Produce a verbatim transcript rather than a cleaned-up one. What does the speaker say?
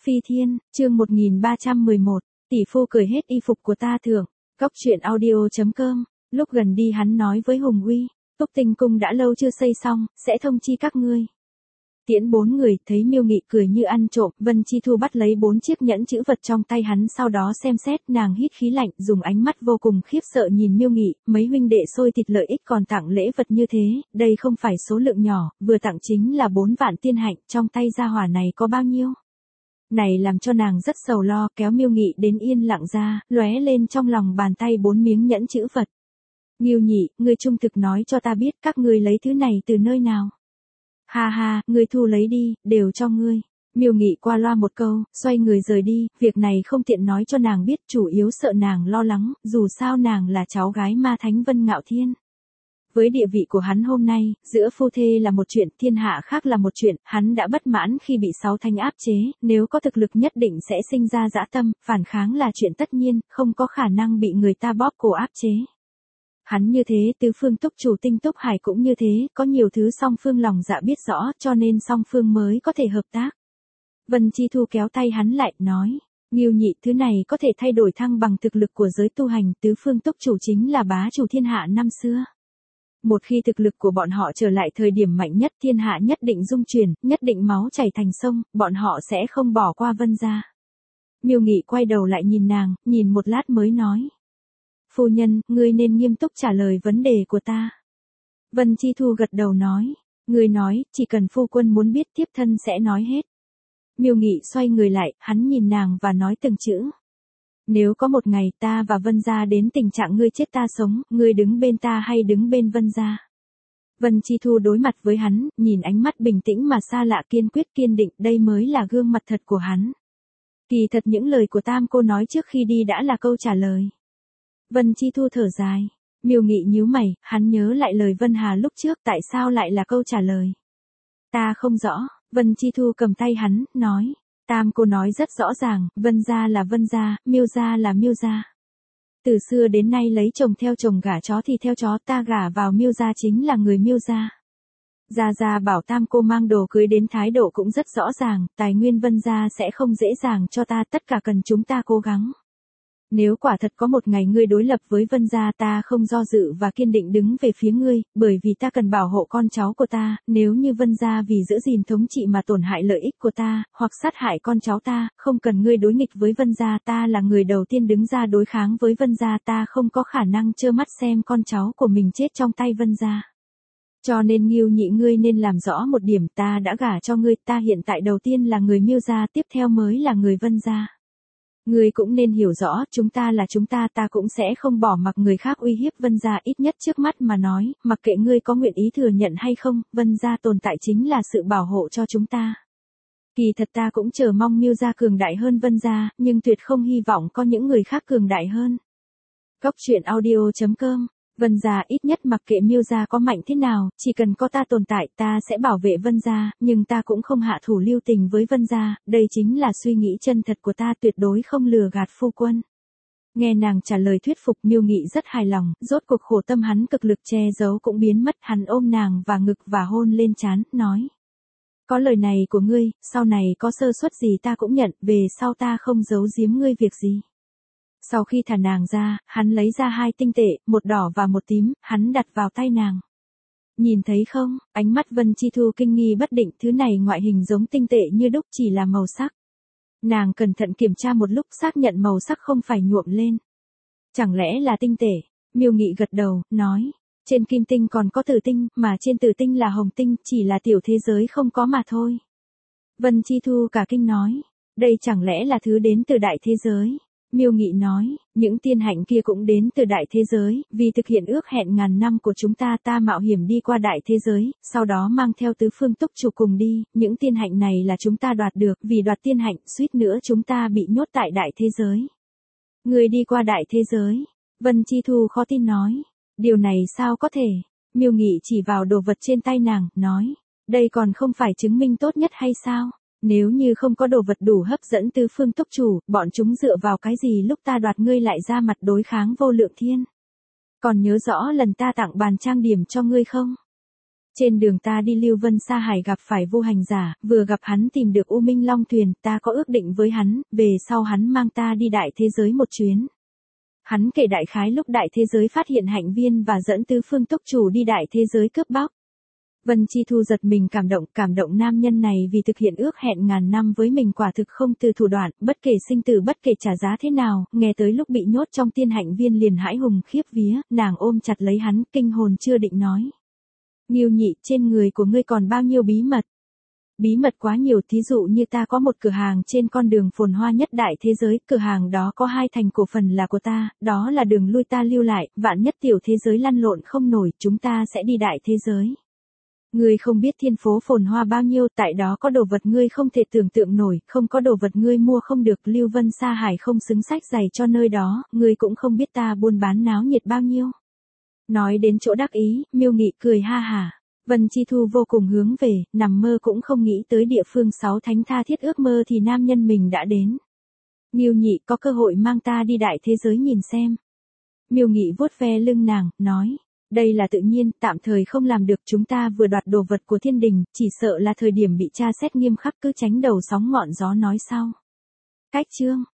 Phi Thiên, chương một nghìn ba trăm mười một, tỷ phu cười hết y phục của ta thưởng. Cóc truyện audio chấm com. Lúc gần đi hắn nói với Hùng Uy, Túc Tinh cung đã lâu chưa xây xong, sẽ thông chi các ngươi. Tiễn bốn người, thấy Miêu Nghị cười như ăn trộm, Vân Chi Thu bắt lấy bốn chiếc nhẫn chữ vật trong tay hắn, sau đó xem xét, nàng hít khí lạnh, dùng ánh mắt vô cùng khiếp sợ nhìn Miêu Nghị, mấy huynh đệ xôi thịt lợi ích còn tặng lễ vật như thế, đây không phải số lượng nhỏ, vừa tặng chính là bốn vạn tiên hạnh, trong tay gia hỏa này có bao nhiêu? Này làm cho nàng rất sầu lo, kéo Miêu Nghị đến yên lặng ra, lóe lên trong lòng bàn tay bốn miếng nhẫn chữ vật. Nghiêu Nhị, ngươi trung thực nói cho ta biết các ngươi lấy thứ này từ nơi nào? Ha ha, ngươi thu lấy đi, đều cho ngươi. Miêu Nghị qua loa một câu, xoay người rời đi, việc này không tiện nói cho nàng biết, chủ yếu sợ nàng lo lắng, dù sao nàng là cháu gái ma thánh Vân Ngạo Thiên. Với địa vị của hắn hôm nay, giữa phu thê là một chuyện, thiên hạ khác là một chuyện, hắn đã bất mãn khi bị sáu thanh áp chế, nếu có thực lực nhất định sẽ sinh ra dã tâm, phản kháng là chuyện tất nhiên, không có khả năng bị người ta bóp cổ áp chế. Hắn như thế, tứ phương túc chủ Tinh Túc Hải cũng như thế, có nhiều thứ song phương lòng dạ biết rõ, cho nên song phương mới có thể hợp tác. Vân Chi Thu kéo tay hắn lại, nói, Nghiêu Nhị, thứ này có thể thay đổi thăng bằng thực lực của giới tu hành, tứ phương túc chủ chính là bá chủ thiên hạ năm xưa. Một khi thực lực của bọn họ trở lại thời điểm mạnh nhất, thiên hạ nhất định dung chuyển, nhất định máu chảy thành sông, bọn họ sẽ không bỏ qua Vân gia. Miêu Nghị quay đầu lại nhìn nàng, nhìn một lát mới nói. Phu nhân, ngươi nên nghiêm túc trả lời vấn đề của ta. Vân Chi Thu gật đầu nói, ngươi nói, chỉ cần phu quân muốn biết tiếp thân sẽ nói hết. Miêu Nghị xoay người lại, hắn nhìn nàng và nói từng chữ. Nếu có một ngày ta và Vân gia đến tình trạng ngươi chết ta sống, ngươi đứng bên ta hay đứng bên Vân gia? Vân Chi Thu đối mặt với hắn, nhìn ánh mắt bình tĩnh mà xa lạ, kiên quyết kiên định, đây mới là gương mặt thật của hắn. Kỳ thật những lời của Tam cô nói trước khi đi đã là câu trả lời. Vân Chi Thu thở dài. Miêu Nghị nhíu mày, hắn nhớ lại lời Vân Hà lúc trước, tại sao lại là câu trả lời? Ta không rõ. Vân Chi Thu cầm tay hắn, nói. Tam cô nói rất rõ ràng, Vân gia là Vân gia, Miêu gia là Miêu gia. Từ xưa đến nay lấy chồng theo chồng, gả chó thì theo chó, ta gả vào Miêu gia chính là người Miêu gia. Gia Gia bảo Tam cô mang đồ cưới đến, thái độ cũng rất rõ ràng, tài nguyên Vân gia sẽ không dễ dàng cho ta, tất cả cần chúng ta cố gắng. Nếu quả thật có một ngày ngươi đối lập với Vân gia, ta không do dự và kiên định đứng về phía ngươi, bởi vì ta cần bảo hộ con cháu của ta, nếu như Vân gia vì giữ gìn thống trị mà tổn hại lợi ích của ta, hoặc sát hại con cháu ta, không cần ngươi đối nghịch với Vân gia, ta là người đầu tiên đứng ra đối kháng với Vân gia, ta không có khả năng trơ mắt xem con cháu của mình chết trong tay Vân gia. Cho nên Nghiêu Nhị, ngươi nên làm rõ một điểm, ta đã gả cho ngươi, ta hiện tại đầu tiên là người Miêu gia, tiếp theo mới là người Vân gia. Ngươi cũng nên hiểu rõ, chúng ta là chúng ta, ta cũng sẽ không bỏ mặc người khác uy hiếp Vân gia, ít nhất trước mắt mà nói, mặc kệ ngươi có nguyện ý thừa nhận hay không, Vân gia tồn tại chính là sự bảo hộ cho chúng ta. Kỳ thật ta cũng chờ mong Miêu gia cường đại hơn Vân gia, nhưng tuyệt không hy vọng có những người khác cường đại hơn. Cóc truyện audio chấm com. Vân gia ít nhất mặc kệ Miêu gia có mạnh thế nào, chỉ cần có ta tồn tại, ta sẽ bảo vệ Vân gia, nhưng ta cũng không hạ thủ lưu tình với Vân gia, đây chính là suy nghĩ chân thật của ta, tuyệt đối không lừa gạt phu quân. Nghe nàng trả lời thuyết phục, Miêu Nghị rất hài lòng, rốt cuộc khổ tâm hắn cực lực che giấu cũng biến mất, hắn ôm nàng và ngực và hôn lên trán, nói. Có lời này của ngươi, sau này có sơ suất gì ta cũng nhận, về sau ta không giấu giếm ngươi việc gì. Sau khi thả nàng ra, hắn lấy ra hai tinh tệ, một đỏ và một tím, hắn đặt vào tay nàng. Nhìn thấy không, ánh mắt Vân Chi Thu kinh nghi bất định, thứ này ngoại hình giống tinh tệ như đúc, chỉ là màu sắc. Nàng cẩn thận kiểm tra một lúc, xác nhận màu sắc không phải nhuộm lên. Chẳng lẽ là tinh tệ? Miêu Nghị gật đầu, nói. Trên kim tinh còn có tử tinh, mà trên tử tinh là hồng tinh, chỉ là tiểu thế giới không có mà thôi. Vân Chi Thu cả kinh nói. Đây chẳng lẽ là thứ đến từ đại thế giới? Miêu Nghị nói, những tiên hạnh kia cũng đến từ đại thế giới, vì thực hiện ước hẹn ngàn năm của chúng ta, ta mạo hiểm đi qua đại thế giới, sau đó mang theo tứ phương túc chủ cùng đi, những tiên hạnh này là chúng ta đoạt được, vì đoạt tiên hạnh, suýt nữa chúng ta bị nhốt tại đại thế giới. Người đi qua đại thế giới? Vân Chi Thu khó tin nói, điều này sao có thể? Miêu Nghị chỉ vào đồ vật trên tay nàng, nói, đây còn không phải chứng minh tốt nhất hay sao? Nếu như không có đồ vật đủ hấp dẫn tứ phương túc chủ, bọn chúng dựa vào cái gì lúc ta đoạt ngươi lại ra mặt đối kháng Vô Lượng Thiên? Còn nhớ rõ lần ta tặng bàn trang điểm cho ngươi không? Trên đường ta đi Lưu Vân Sa Hải gặp phải Vu Hành Giả, vừa gặp hắn tìm được U Minh Long thuyền, ta có ước định với hắn, về sau hắn mang ta đi đại thế giới một chuyến. Hắn kể đại khái lúc đại thế giới phát hiện Hạnh Viên và dẫn tứ phương túc chủ đi đại thế giới cướp bóc. Vân Chi Thu giật mình cảm động, cảm động nam nhân này vì thực hiện ước hẹn ngàn năm với mình quả thực không từ thủ đoạn, bất kể sinh tử bất kể trả giá thế nào, nghe tới lúc bị nhốt trong tiên Hạnh Viên liền hãi hùng khiếp vía, nàng ôm chặt lấy hắn, kinh hồn chưa định nói. Ngưu Nhị, trên người của ngươi còn bao nhiêu bí mật? Bí mật quá nhiều, thí dụ như ta có một cửa hàng trên con đường phồn hoa nhất đại thế giới, cửa hàng đó có hai thành cổ phần là của ta, đó là đường lui ta lưu lại, vạn nhất tiểu thế giới lăn lộn không nổi, chúng ta sẽ đi đại thế giới. Ngươi không biết thiên phố phồn hoa bao nhiêu, tại đó có đồ vật ngươi không thể tưởng tượng nổi, không có đồ vật ngươi mua không được, Lưu Vân Sa Hải không xứng sách giày cho nơi đó, ngươi cũng không biết ta buôn bán náo nhiệt bao nhiêu. Nói đến chỗ đắc ý, Miêu Nghị cười ha hả. Vân Chi Thu vô cùng hướng về, nằm mơ cũng không nghĩ tới địa phương sáu thánh tha thiết ước mơ thì nam nhân mình đã đến. Miêu Nhị, có cơ hội mang ta đi đại thế giới nhìn xem. Miêu Nghị vuốt ve lưng nàng, nói. Đây là tự nhiên, tạm thời không làm được, chúng ta vừa đoạt đồ vật của thiên đình, chỉ sợ là thời điểm bị tra xét nghiêm khắc, cứ tránh đầu sóng ngọn gió nói sau. Cách chương.